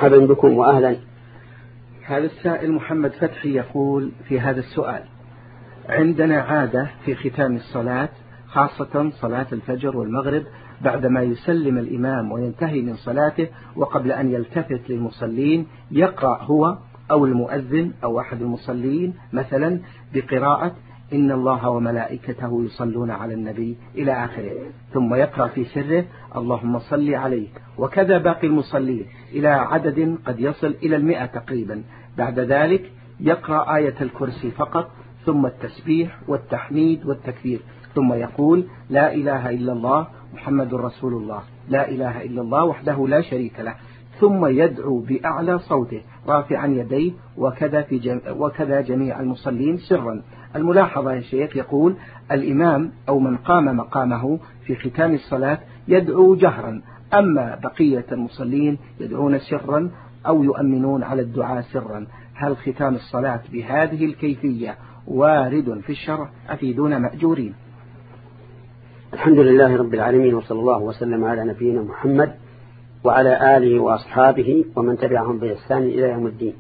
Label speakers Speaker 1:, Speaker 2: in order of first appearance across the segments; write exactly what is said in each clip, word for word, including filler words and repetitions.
Speaker 1: مرحبا بكم وأهلا.
Speaker 2: هذا السائل محمد فتحي يقول في هذا السؤال: عندنا عادة في ختام الصلاة خاصة صلاة الفجر والمغرب بعدما يسلم الإمام وينتهي من صلاته وقبل أن يلتفت للمصلين يقرأ هو أو المؤذن أو أحد المصلين مثلا بقراءة إن الله وملائكته يصلون على النبي إلى آخره، ثم يقرأ في سره اللهم صل عليه، وكذا باقي المصلين إلى عدد قد يصل إلى المئة تقريبا. بعد ذلك يقرأ آية الكرسي فقط، ثم التسبيح والتحميد والتكبير، ثم يقول لا إله إلا الله محمد رسول الله، لا إله إلا الله وحده لا شريك له، ثم يدعو بأعلى صوته رافعا يديه، وكذا, في جم... وكذا جميع المصلين سرا. الملاحظة يا شيخ يقول الإمام أو من قام مقامه في ختام الصلاة يدعو جهرا، أما بقية المصلين يدعون سرا أو يؤمنون على الدعاء سرا. هل ختام الصلاة بهذه الكيفية وارد في الشرع؟ أفيدونا مأجورين.
Speaker 1: الحمد لله رب العالمين، وصلى الله وسلم على نبينا محمد وعلى آله وأصحابه ومن تبعهم بإحسان إلى يوم الدين.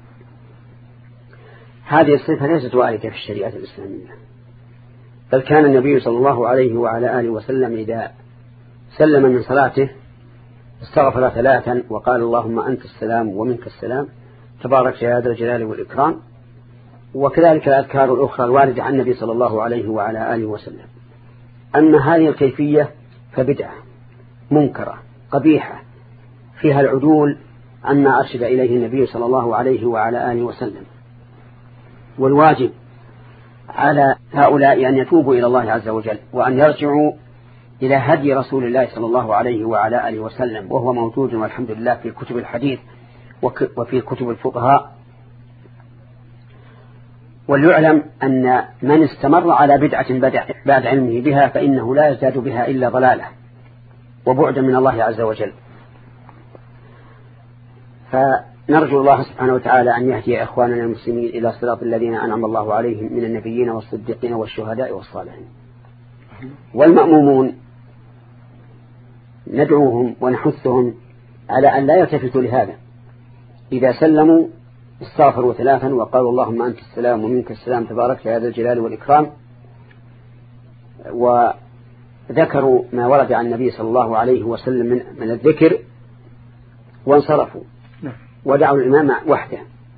Speaker 1: هذه الصفة ليست واردة في الشريعة الإسلامية، بل كان النبي صلى الله عليه وعلى آله وسلم إذا سلم من صلاته استغفر ثلاثا وقال اللهم أنت السلام ومنك السلام تبارك يا ذا الجلال والإكرام، وكذلك الأذكار الأخرى الواردة عن النبي صلى الله عليه وعلى آله وسلم. أما هذه الكيفية فبدعة منكرة قبيحة فيها العدول عما أرشد إليه النبي صلى الله عليه وعلى آله وسلم، والواجب على هؤلاء أن يتوبوا إلى الله عز وجل وأن يرجعوا إلى هدي رسول الله صلى الله عليه وعلى آله وسلم، وهو موجود والحمد لله في كتب الحديث وفي كتب الفقهاء. وليعلم أن من استمر على بدعة بعد علمه بها فإنه لا يزداد بها إلا ضلالة وبعدا من الله عز وجل. فنرجو الله سبحانه وتعالى أن يهدي إخواننا المسلمين إلى صراط الذين أنعم الله عليهم من النبيين والصديقين والشهداء والصالحين. والمأمومون ندعوهم ونحثهم على أن لا يلتفتوا لهذا، إذا سلموا استغفروا ثلاثا وقالوا اللهم أنت السلام ومنك السلام تبارك يا ذا الجلال والإكرام، وذكروا ما ورد عن النبي صلى الله عليه وسلم من, من الذكر وانصرفوا ودعوا الإمام وحده.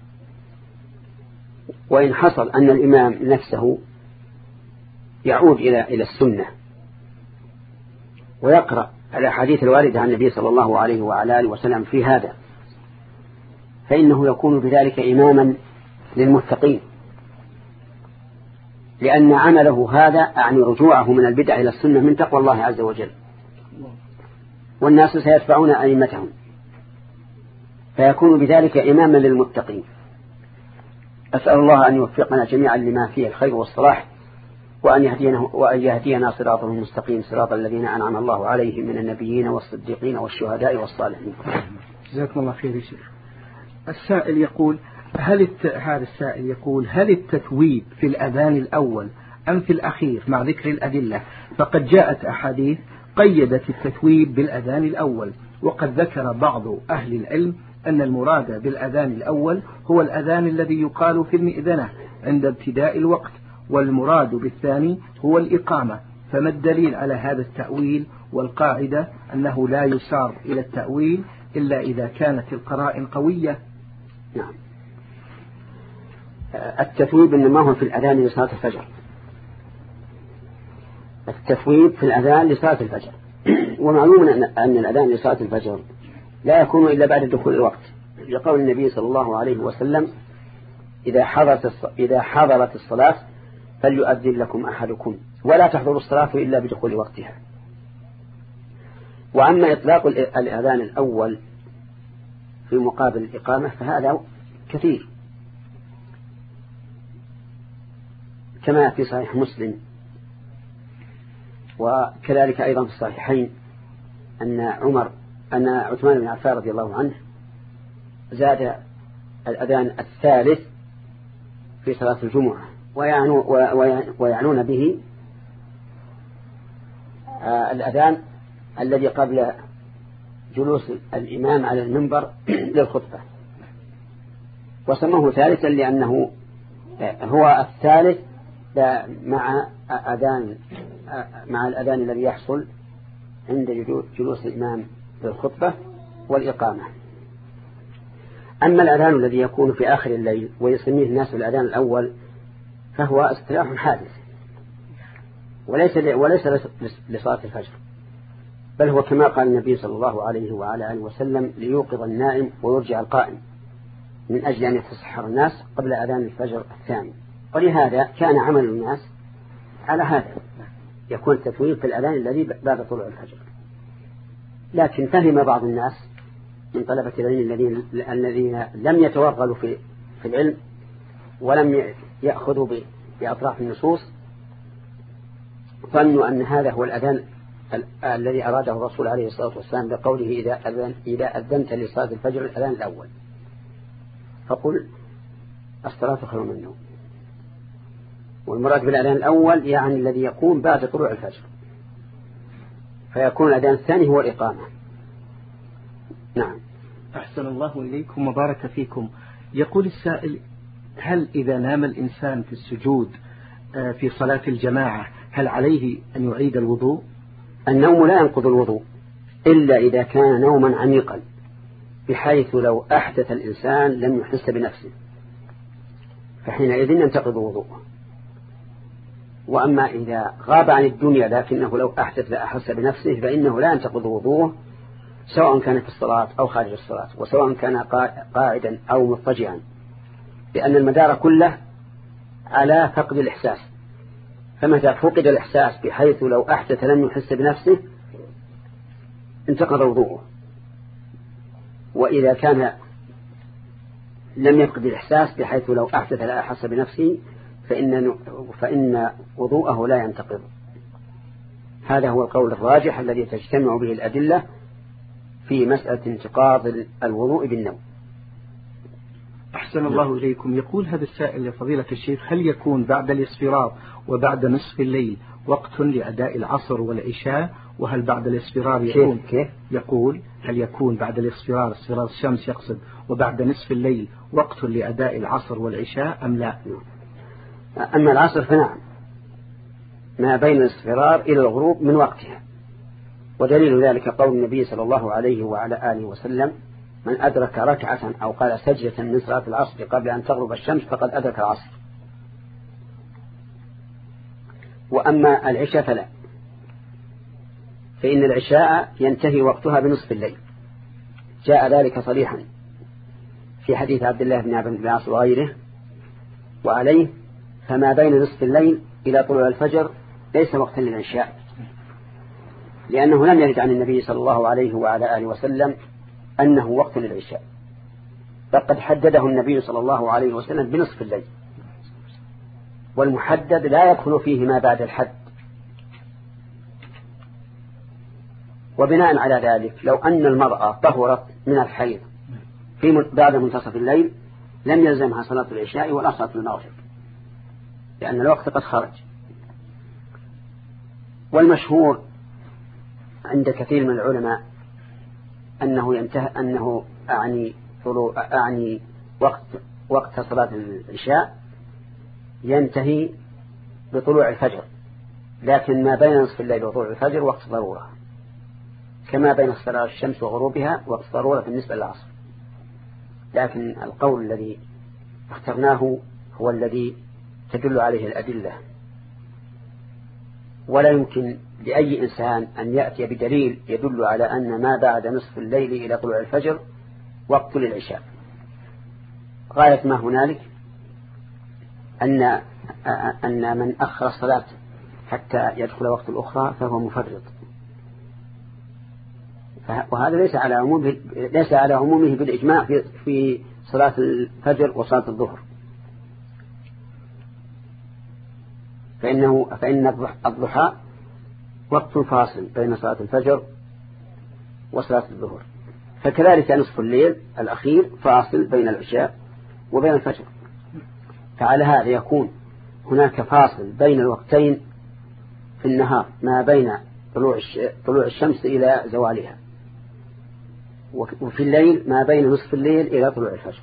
Speaker 1: وإن حصل أن الإمام نفسه يعود إلى إلى السنة ويقرأ الأحاديث الواردة عن النبي صلى الله عليه وعلى آله وسلم في هذا، فإنه يكون بذلك إماما للمتقين، لأن عمله هذا أعني رجوعه من البدع إلى السنة من تقوى الله عز وجل، والناس سيتبعون أئمتهم، فيكون بذلك إماما للمتقين. أسأل الله أن يوفقنا جميعا لما فيه الخير والصلاح، وأن يهدينا, وأن يهدينا صراطه المستقيم صراط الذين أنعم الله عليهم من النبيين والصديقين والشهداء والصالحين.
Speaker 2: جزاكم الله خير يا شيخ. السائل يقول هل الت... هذا السائل يقول هل التثويب في الأذان الأول أم في الأخير مع ذكر الأدلة؟ فقد جاءت أحاديث قيدت التثويب بالأذان الأول، وقد ذكر بعض أهل العلم أن المراد بالأذان الأول هو الأذان الذي يقال في المئذنة عند ابتداء الوقت، والمراد بالثاني هو الإقامة. فما الدليل على هذا التأويل؟ والقاعدة أنه لا يسار إلى التأويل إلا إذا كانت القرائن قوية.
Speaker 1: نعم. التثويب إنما هو في الأذان لصلاة الفجر، التثويب في الأذان لصلاة الفجر، ومعلوم أن الأذان لصلاة الفجر لا يكون إلا بعد دخول الوقت، لقول النبي صلى الله عليه وسلم إذا حضرت إذا حضرت الصلاة فليؤذن لكم أحدكم ولا تحضر الصلاة إلا بدخول وقتها. وأما إطلاق الأذان الأول في مقابل الإقامة فهذا كثير، كما في صحيح مسلم وكذلك أيضا في الصحيحين أن عمر أن عثمان بن عفان رضي الله عنه زاد الأذان الثالث في صلاة الجمعة، ويعنون به الأذان الذي قبل جلوس الإمام على المنبر للخطبة، وسموه ثالثا لأنه هو الثالث مع أذان مع الأذان الذي يحصل عند جلوس الإمام للخطبة والإقامة. أما الأذان الذي يكون في آخر الليل ويسميه الناس الأذان الأول فهو اصطلاح حادث، وليس وليس لصلاة الفجر، بل هو كما قال النبي صلى الله عليه وعلى آله وسلم ليوقظ النائم ويرجع القائم، من أجل أن يتسحر الناس قبل أذان الفجر الثاني. ولهذا كان عمل الناس على هذا، يكون التثويب في الأذان الذي بعد طلوع الفجر. لكن فهم بعض الناس من طلبة العلم الذين الذين لم يتوغلوا في في العلم ولم يأخذوا بأطراف النصوص، ظنوا أن هذا هو الأذان الذي أراده الرسول عليه الصلاة والسلام بقوله إذا أذن إذا أذنت لصلاة الفجر الأذان الأول، فقل الصلاة خير من النوم. والمراد بالأذان الأول يعني الذي يكون بعد طلوع الفجر، فيكون الأذان الثاني هو الإقامة. نعم.
Speaker 2: أحسن الله إليكم وبارك فيكم. يقول السائل: هل إذا نام الإنسان في السجود في صلاة الجماعة هل عليه أن يعيد الوضوء؟
Speaker 1: النوم لا ينقض الوضوء إلا إذا كان نوما عميقا بحيث لو أحدث الإنسان لم يحس بنفسه، فحينئذ ينتقض وضوءه. وأما إذا غاب عن الدنيا لكنه لو أحدث لا أحس بنفسه فإنه لا ينتقض وضوءه، سواء كان في الصلاة أو خارج الصلاة، وسواء كان قاعدا أو مضطجعا، لأن المدار كله على فقد الإحساس. فمتى فقد الإحساس بحيث لو أحدث لم يحس بنفسه انتقض وضوءه. وإذا كان لم يفقد الإحساس بحيث لو أحدث لا أحس بنفسه فإن, فإن وضوءه لا ينتقض. هذا هو القول الراجح الذي تجتمع به الأدلة في مسألة انتقاض الوضوء بالنوم.
Speaker 2: أحسن الله إليكم. يقول هذا السائل: يا فضيلة الشيخ، هل يكون بعد الاصفرار وبعد نصف الليل وقت لأداء العصر والعشاء؟ وهل بعد الاصفرار يكون
Speaker 1: كيف كيف؟
Speaker 2: يقول هل يكون بعد الاصفرار اصفرار الشمس يقصد وبعد نصف الليل وقت لأداء العصر والعشاء أم لا؟
Speaker 1: أما العصر فنعم، ما بين الاصفرار إلى الغروب من وقتها، ودليل ذلك قول النبي صلى الله عليه وعلى آله وسلم: من أدرك ركعة أو قال سجدة من صلاة العصر قبل أن تغرب الشمس فقد أدرك العصر. وأما العشاء فلا، فإن العشاء ينتهي وقتها بنصف الليل، جاء ذلك صريحا في حديث عبد الله بن عبد العاص وغيره. وعليه فما بين نصف الليل إلى طلوع الفجر ليس وقتا للعشاء، لأنه لم يرد عن النبي صلى الله عليه وعلى آله وسلم أنه وقت للعشاء، فقد حدده النبي صلى الله عليه وسلم بنصف الليل، والمحدد لا يدخل فيه ما بعد الحد. وبناء على ذلك لو أن المرأة طهرت من الحيض في بعد منتصف الليل لم يلزمها صلاة العشاء ولا صلاة المغرب، لأن الوقت قد خرج. والمشهور عند كثير من العلماء أنه ينتهي أنه أعني أعني وقت وقت صلاة العشاء ينتهي بطلوع الفجر، لكن ما بين نصف الليل وطلوع الفجر وقت ضرورة، كما بين صلاة الشمس وغروبها وقت ضرورة بالنسبة للعصر. لكن القول الذي اخترناه هو الذي تدل عليه الأدلة، ولا يمكن لأي إنسان أن يأتي بدليل يدل على أن ما بعد نصف الليل إلى طلوع الفجر وقت للعشاء. غاية ما هنالك أن أن من أخر الصلاة حتى يدخل وقت الأخرى فهو مفرط، وهذا ليس على عمومه ليس على عمومه بالإجماع في في صلاة الفجر وصلاة الظهر، فإنه فإن الضحى وقت فاصل بين صلاة الفجر وصلاة الظهر، فكذلك نصف الليل الأخير فاصل بين العشاء وبين الفجر. فعلى هذا يكون هناك فاصل بين الوقتين في النهار ما بين طلوع طلوع الشمس إلى زوالها، وفي الليل ما بين نصف الليل إلى طلوع الفجر.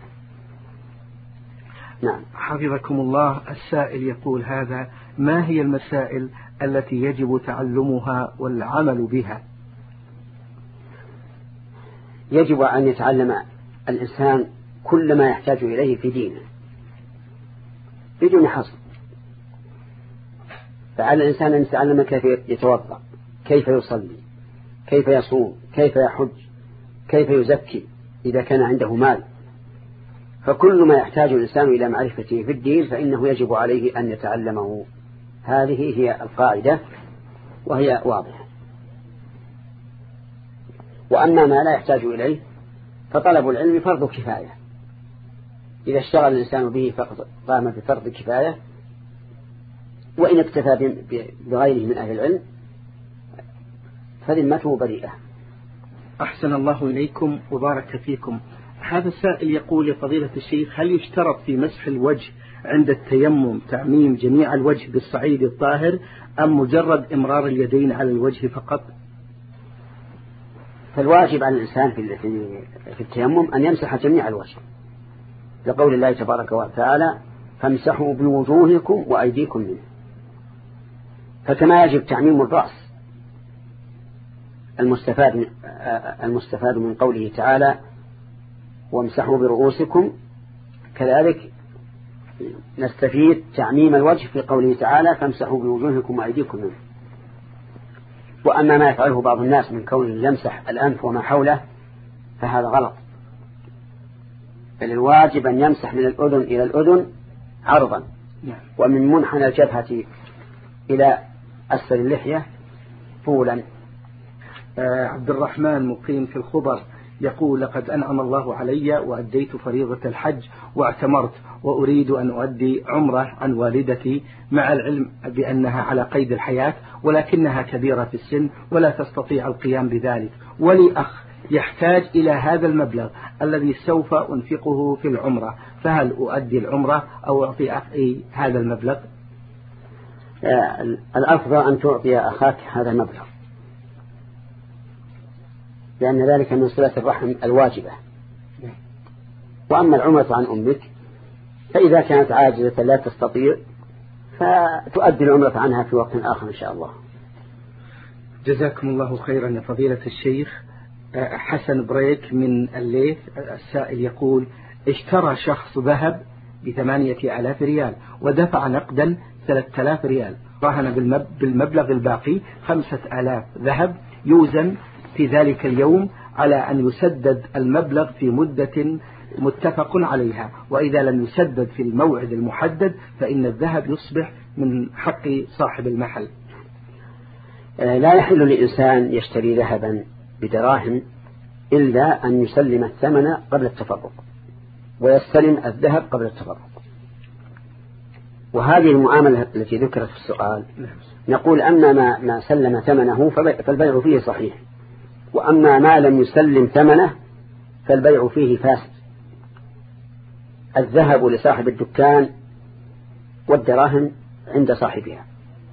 Speaker 1: نعم.
Speaker 2: حفظكم الله. السائل يقول هذا: ما هي المسائل التي يجب تعلمها والعمل بها؟
Speaker 1: يجب أن يتعلم الإنسان كل ما يحتاج إليه في دينه بدون حصر. فعلى الإنسان أن يتعلم كيف يتوضأ، كيف يصلي، كيف يصوم، كيف يحج، كيف يزكي إذا كان عنده مال. فكل ما يحتاج الإنسان إلى معرفته في الدين فإنه يجب عليه أن يتعلمه. هذه هي القاعدة وهي واضحة. وأما ما لا يحتاج إليه فطلب العلم فرض كفاية، إذا اشتغل الإنسان به فقط قام بفرض كفاية، وإن اكتفى بغيره من أهل العلم فذمته بريئة.
Speaker 2: أحسن الله إليكم وبارك فيكم. هذا السائل يقول: يا فضيلة الشيخ، هل يشترط في مسح الوجه عند التيمم تعميم جميع الوجه بالصعيد الطاهر أم مجرد إمرار اليدين على الوجه فقط؟
Speaker 1: فالواجب على الإنسان في في التيمم أن يمسح جميع الوجه، لقول الله تبارك وتعالى: فامسحوا بوجوهكم وأيديكم منه. فكما يجب تعميم الرأس المستفاد المستفاد من قوله تعالى: وامسحوا برؤوسكم، كذلك نستفيد تعميم الوجه في قوله تعالى: فامسحوا بوجوهكم وأيديكم منه. وأما ما يفعله بعض الناس من كونه يمسح الأنف وما حوله فهذا غلط، بل الواجب أن يمسح من الأذن إلى الأذن عرضا، ومن منحنى الجبهة إلى أسفل اللحية طولا.
Speaker 2: آه عبد الرحمن مقيم في الخبر يقول: لقد أنعم الله علي وأديت فريضة الحج واعتمرت، وأريد أن أؤدي عمرة عن والدتي، مع العلم بأنها على قيد الحياة ولكنها كبيرة في السن ولا تستطيع القيام بذلك، ولي أخ يحتاج إلى هذا المبلغ الذي سوف أنفقه في العمرة، فهل أؤدي العمرة أو أعطي أخي هذا المبلغ؟
Speaker 1: الأفضل أن تعطي أخاك هذا المبلغ، لأن ذلك من صلة الرحم الواجبة. وأما العمرة عن أمك فإذا كانت عاجزة لا تستطيع فتؤدي العمرة عنها في وقت آخر إن شاء الله.
Speaker 2: جزاكم الله خيرا يا فضيلة الشيخ. حسن بريك من الليث السائل يقول: اشترى شخص ذهب بثمانية آلاف ريال ودفع نقدا ثلاثة آلاف ريال، راهن بالمبلغ الباقي خمسة آلاف ذهب يوزن في ذلك اليوم على أن يسدد المبلغ في مدة متفق عليها، وإذا لم يسدد في الموعد المحدد فإن الذهب يصبح من حق صاحب المحل.
Speaker 1: لا يحل للإنسان يشتري ذهبا بدراهم إلا أن يسلم الثمن قبل التفرق، ويستلم الذهب قبل التفرق. وهذه المعاملة التي ذكرت في السؤال نقول: أما ما, ما سلم ثمنه فالبيع فيه صحيح، وأما ما لم يسلم ثمنه فالبيع فيه فاسد. الذهب لصاحب الدكان والدراهم عند صاحبها،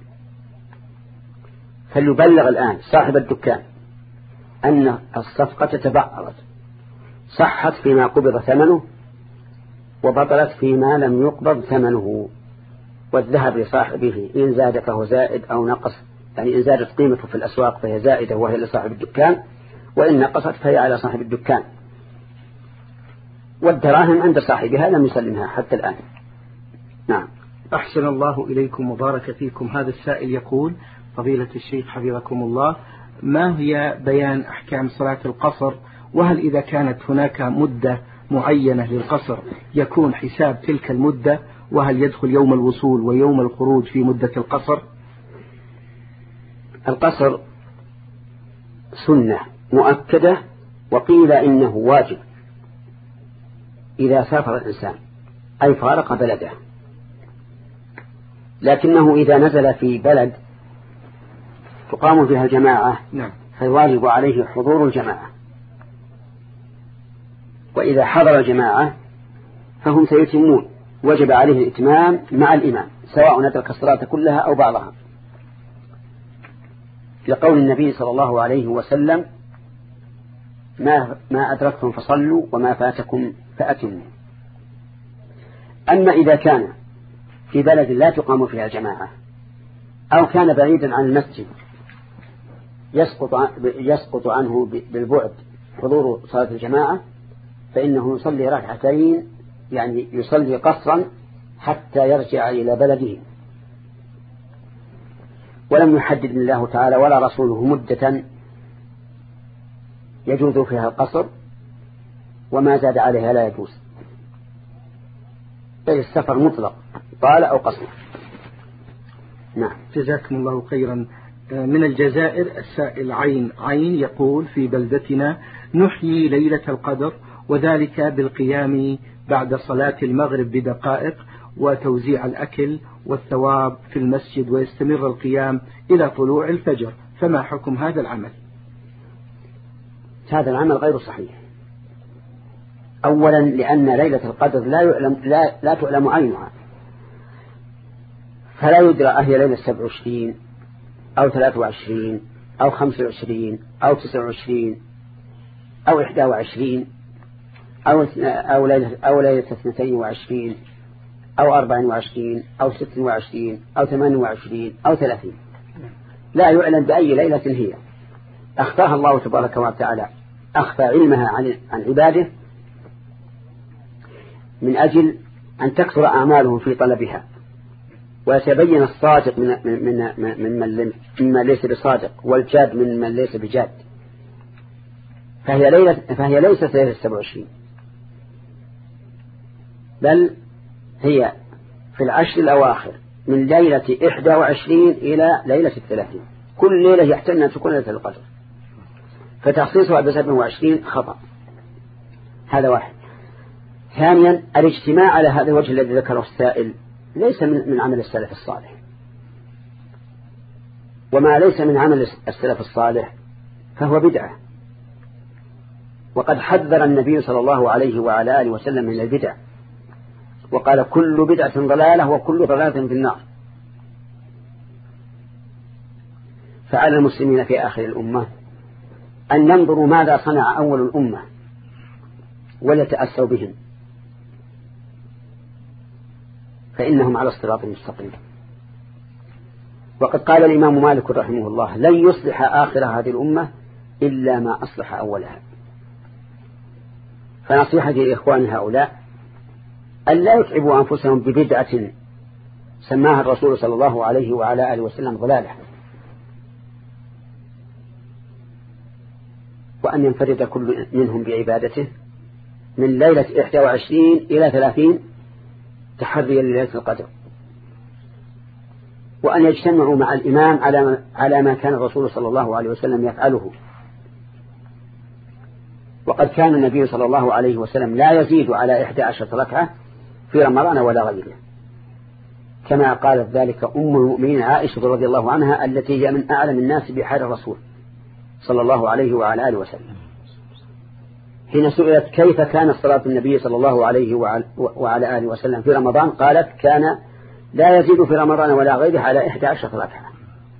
Speaker 1: فليبلغ الآن صاحب الدكان أن الصفقة تبعرت، صحت فيما قبض ثمنه وبطلت فيما لم يقبض ثمنه. والذهب لصاحبه إن زاد فهو زائد أو نقص، يعني إن زادت قيمته في الأسواق فهي زائدة وهي لصاحب الدكان، وإن نقصت فهي على صاحب الدكان. والدراهم عند صاحبها لم يسلمها حتى الآن. نعم.
Speaker 2: أحسن الله إليكم وبارك فيكم. هذا السائل يقول: فضيلة الشيخ حفظكم الله، ما هي بيان أحكام صلاة القصر؟ وهل إذا كانت هناك مدة معينة للقصر يكون حساب تلك المدة؟ وهل يدخل يوم الوصول ويوم الخروج في مدة القصر؟
Speaker 1: القصر سنة مؤكدة، وقيل إنه واجب إذا سافر الإنسان أي فارق بلده، لكنه إذا نزل في بلد تقام فيها الجماعة فالواجب عليه حضور الجماعة، وإذا حضر الجماعة فهم سيتمون، وجب عليه الإتمام مع الإمام سواء أدرك الصلاة كلها أو بعضها، لقول النبي صلى الله عليه وسلم ما, ما أدركتم فصلوا وما فاتكم فأتموا. أما إذا كان في بلد لا تقام فيها الجماعة أو كان بعيدا عن المسجد يسقط, يسقط عنه بالبعد حضور صلاة الجماعة، فإنه يصلي ركعتين، يعني يصلي قصرا حتى يرجع إلى بلده. ولم يحدد الله تعالى ولا رسوله مدة يجوز فيها القصر، وما زاد عليها لا يجوز، أي السفر مطلق طال أو قصر. نعم.
Speaker 2: جزاكم الله خيرا. من الجزائر السائل عين عين يقول: في بلدتنا نحيي ليلة القدر، وذلك بالقيام بعد صلاة المغرب بدقائق وتوزيع الأكل والثواب في المسجد، ويستمر القيام إلى طلوع الفجر، فما حكم هذا العمل؟
Speaker 1: هذا العمل غير صحيح. أولا لأن ليلة القدر لا يعلم لا, لا تعلم عينها، فلا يدرى أهي ليلة سبع وعشرين أو ثلاثة وعشرين أو خمسة وعشرين أو تسعة وعشرين أو إحدى وعشرين أو أو ليلة أو ليلة اثنتين وعشرين أو أربع وعشرين أو ست وعشرين أو ثمان وعشرين أو ثلاثين. لا يعلم بأي ليلة هي، أخفاها الله تبارك وتعالى، أخفى علمها عن عن عباده من أجل أن تكثر أعمالهم في طلبها، ويتبين الصادق من من من من مما ليس بصادق، والجاد من من ليس بجاد. فهي ليلة فهي ليست ليلة السبع وعشرين، بل هي في العشر الأواخر من ليلة إحدى وعشرين إلى ليلة الثلاثين. كل ليلة يحتمل أن تكون ليلة القدر، فتخصيصها بسبع وعشرين خطأ. هذا واحد. ثانيا الاجتماع على هذا الوجه الذي ذكره السائل ليس من, من عمل السلف الصالح، وما ليس من عمل السلف الصالح فهو بدعة، وقد حذر النبي صلى الله عليه وعلى آله وسلم من البدع، وقال: كل بدعة ضلالة وكل ضلالة في النار. فعلى المسلمين في آخر الأمة أن ينظروا ماذا صنع أول الأمة وليتأسوا بهم، فإنهم على الصراط المستقيم. وقد قال الإمام مالك رحمه الله: لن يصلح آخر هذه الأمة إلا ما أصلح أولها. فنصيحتي لإخوان هؤلاء أن لا يتعبوا أنفسهم ببدعة سماها الرسول صلى الله عليه وعلى آله وسلم ضلالة، وأن ينفرد كل منهم بعبادته من ليلة إحدى وعشرين إلى ثلاثين تحريا لليلة القدر، وأن يجتمعوا مع الإمام على على ما كان الرسول صلى الله عليه وسلم يفعله. وقد كان النبي صلى الله عليه وسلم لا يزيد على إحدى عشرة ركعة في رمضان ولا غيره، كما قالت ذلك أم المؤمنين عائشة رضي الله عنها، التي هي من أعلم الناس بحال الرسول صلى الله عليه وعلى آله وسلم، حين سئلت كيف كان صلاة النبي صلى الله عليه وعلى آله وسلم في رمضان، قالت: كان لا يزيد في رمضان ولا غيره على إحدى عشرة ركعة،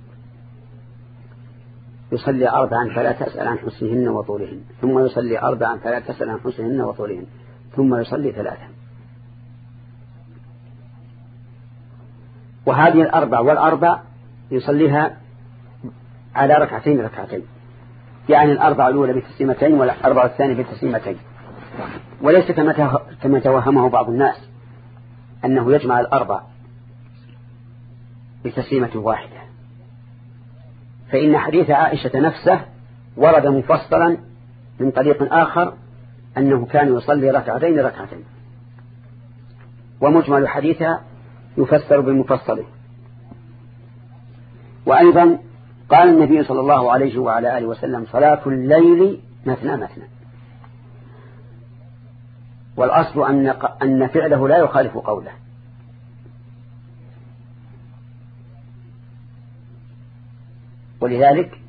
Speaker 1: يصلي أربعا فلا تسأل عن حسنهن وطولهن، ثم يصلي أربعا فلا تسأل عن حسنهن وطولهن، ثم يصلي ثلاثا. وهذه الأربع والأربع يصليها على ركعتين ركعتين، يعني الأربع الأولى بالتسليمتين والأربع الثانية بالتسليمتين، وليس كما توهمه بعض الناس أنه يجمع الأربع بتسليمة واحدة، فإن حديث عائشة نفسه ورد مفصلا من طريق آخر أنه كان يصلي ركعتين ركعتين، ومجمل حديثها يفسر بالمفصل. وأيضا قال النبي صلى الله عليه وعلى آله وسلم: صلاة الليل مثنى مثنى. والأصل أن أن فعله لا يخالف قوله، ولذلك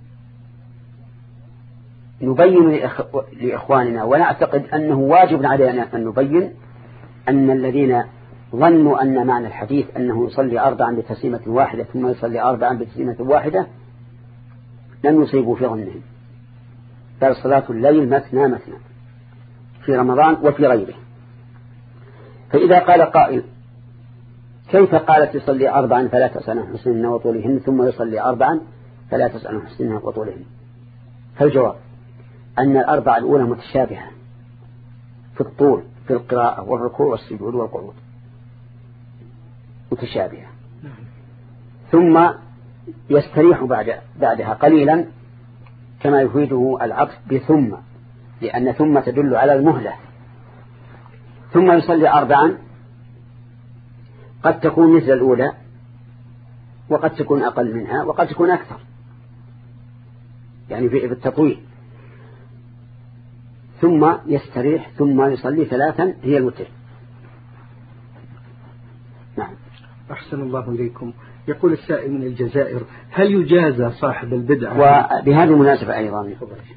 Speaker 1: نبين لإخواننا ونعتقد أنه واجب علينا أن نبين أن الذين ظنوا أن معنى الحديث أنه يصلي أربعا بتسليمة واحدة ثم يصلي أربعا بتسليمة واحدة لم يصيبوا في ظنهم، بل صلاة الليل مثنى مثنى في رمضان وفي غيره. فإذا قال قائل كيف قالت يصلي أربعا فلا تسأل عن حسنهن وطولهن ثم يصلي أربعا فلا تسأل عن حسنهن وطولهن؟ فالجواب أن الأربعة الأولى متشابهة في الطول في القراءة والركوع والسجود والقعود متشابهة، ثم يستريح بعد بعدها قليلا كما يفيده العطف بثم، لأن ثم تدل على المهلة. ثم يصلي أربعا قد تكون مثل الأولى وقد تكون أقل منها وقد تكون أكثر، يعني في التطويل. ثم يستريح ثم يصلي ثلاثا هي الوتر. نعم.
Speaker 2: أحسن الله إليكم. يقول السائل من الجزائر هل يجازى صاحب البدعة؟
Speaker 1: وبهذه المناسبة أيضا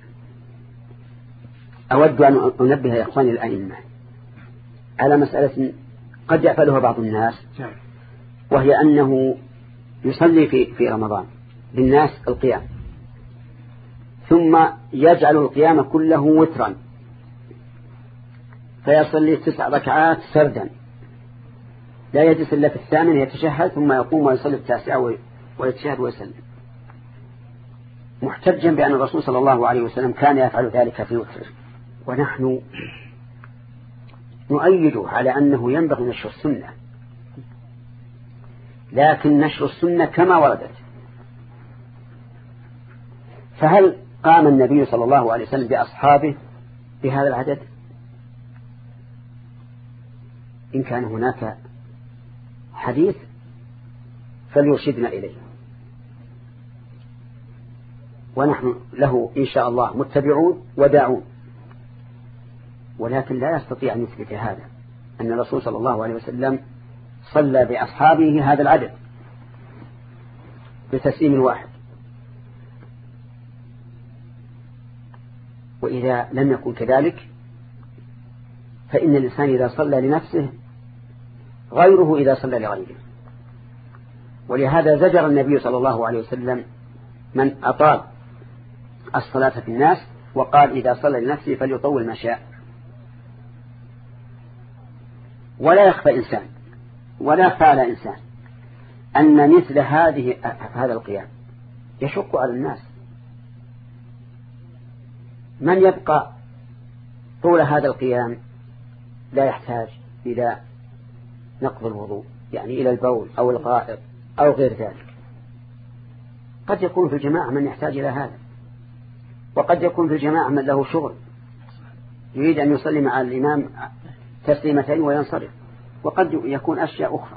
Speaker 1: أود أن أنبه يا إخواني الأئمة على مسألة قد يعفلها بعض الناس، وهي أنه يصلي في في رمضان للناس القيام ثم يجعل القيام كله وترا، فيصلي تسع ركعات سردا لا يجلس إلا في الثامن يتشهد ثم يقوم ويصلي التاسعة ويتشهد ويسلم، محتجا بأن الرسول صلى الله عليه وسلم كان يفعل ذلك في وتر. ونحن نؤيده على أنه ينبغي نشر السنة، لكن نشر السنة كما وردت. فهل قام النبي صلى الله عليه وسلم بأصحابه بهذا العدد؟ إن كان هناك حديث فليرشدنا إليه، ونحن له إن شاء الله متبعون وداعون. ولكن لا يستطيع أن يثبت هذا أن الرسول صلى الله عليه وسلم صلى بأصحابه هذا العدد بتسليم واحد. وإذا لم يكن كذلك فإن الإنسان إذا صلى لنفسه غيره إذا صلى لغيره. ولهذا زجر النبي صلى الله عليه وسلم من أطال الصلاة في الناس وقال إذا صلى لنفسه فليطول ما شاء. ولا يخفى إنسان ولا يخفى على إنسان أن مثل هذه هذا القيام يشق على الناس. من يبقى طول هذا القيام لا يحتاج إلى نقض الوضوء، يعني إلى البول أو الغائط أو غير ذلك. قد يكون في الجماعة من يحتاج إلى هذا، وقد يكون في الجماعة من له شغل يريد أن يصلي مع الإمام تسليمتين وينصرف، وقد يكون أشياء أخرى،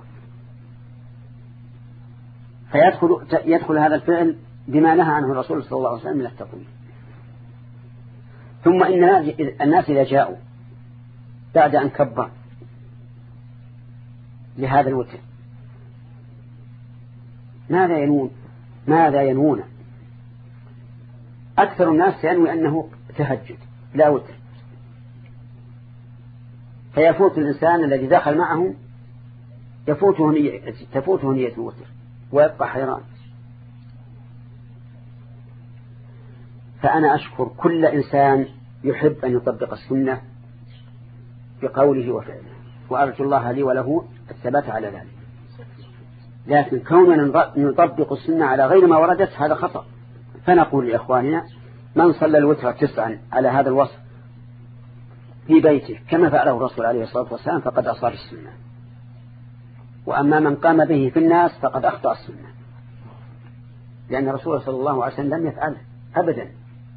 Speaker 1: فيدخل يدخل هذا الفعل بما نهى عنه الرسول صلى الله عليه وسلم من التطويل. ثم إن الناس إذا جاءوا بعد أن كبر لهذا الوتر ماذا ينون ماذا ينون أكثر الناس ينوي أنه تهجد لا وتر، فيفوت الإنسان الذي دخل معه يفوته نية تفوته نية الوتر ويبقى حيران. فأنا أشكر كل إنسان يحب أن يطبق السنة بقوله وفعله، وأرجو الله لي وله الثبات على ذلك. لكن كوننا نطبق السنة على غير ما وردت هذا خطأ. فنقول لإخواننا من صلى الوتر تسعا على هذا الوصف في بيته كما فعله الرسول عليه الصلاة والسلام فقد أصاب السنة، وأما من قام به في الناس فقد أخطأ السنة، لأن الرسول صلى الله عليه وسلم لم يفعله أبدا.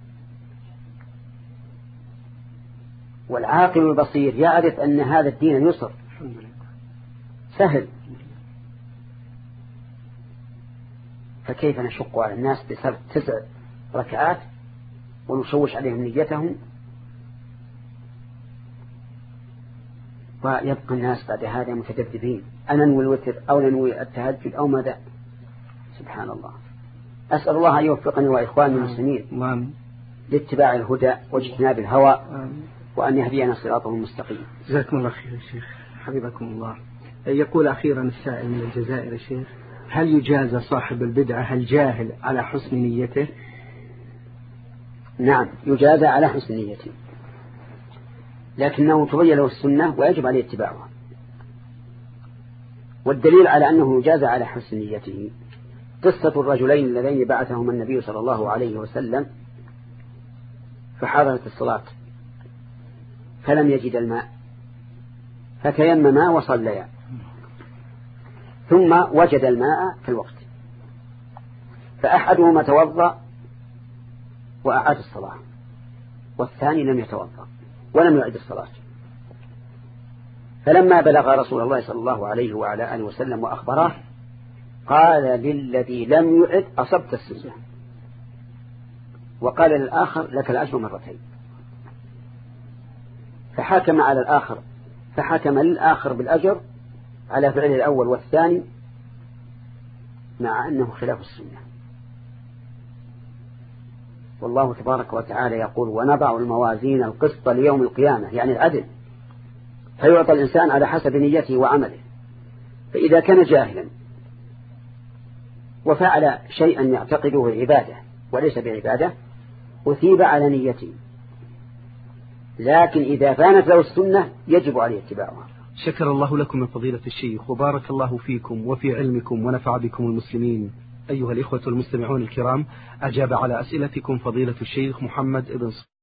Speaker 1: والعاقل البصير يعرف أن هذا الدين يسر سهل، فكيف نشق على الناس بسبب تسع ركعات ونشوش عليهم نيتهم ويبقى الناس بعد هذا متذبذبين أنا ننوي الوتر أو ننوي التهجد أو ماذا. سبحان الله. أسأل الله أن يوفقني وإخواني المسلمين لاتباع الهدى واجتناب الهوى وأن يهدينا صراطه المستقيم.
Speaker 2: جزاكم الله خير يا شيخ حبيبكم الله. يقول أخيرا السائل من الجزائر يا شيخ هل يجازى صاحب البدعة الجاهل على حسن نيته؟
Speaker 1: نعم يجازى على حسن نيته، لكنه تبين له السنة ويجب عليه اتباعها. والدليل على أنه يجازى على حسن نيته قصة الرجلين اللذين بعثهما النبي صلى الله عليه وسلم فحضرت الصلاة فلم يجد الماء فتيمما وصليا، ثم وجد الماء في الوقت، فأحدهما توضأ وأعاد الصلاة والثاني لم يتوضأ ولم يعد الصلاة. فلما بلغ رسول الله صلى الله عليه وعلى آله وسلم وأخبره قال للذي لم يعد أصبت السنة، وقال للآخر لك الأجر مرتين، فحكم على الآخر فحكم للآخر بالأجر على فعل الأول والثاني مع أنه خلاف السنة. والله تبارك وتعالى يقول ونضع الموازين القسط ليوم القيامة، يعني العدل، فيعطى الإنسان على حسب نيته وعمله. فإذا كان جاهلا وفعل شيئا يعتقده عبادة وليس بعبادة أثيب على نيته، لكن إذا بانت له السنة يجب عليه اتباعها.
Speaker 2: شكر الله لكم من فضيلة الشيخ وبارك الله فيكم وفي علمكم ونفع بكم المسلمين. أيها الإخوة المستمعون الكرام، أجاب على أسئلتكم فضيلة الشيخ محمد بن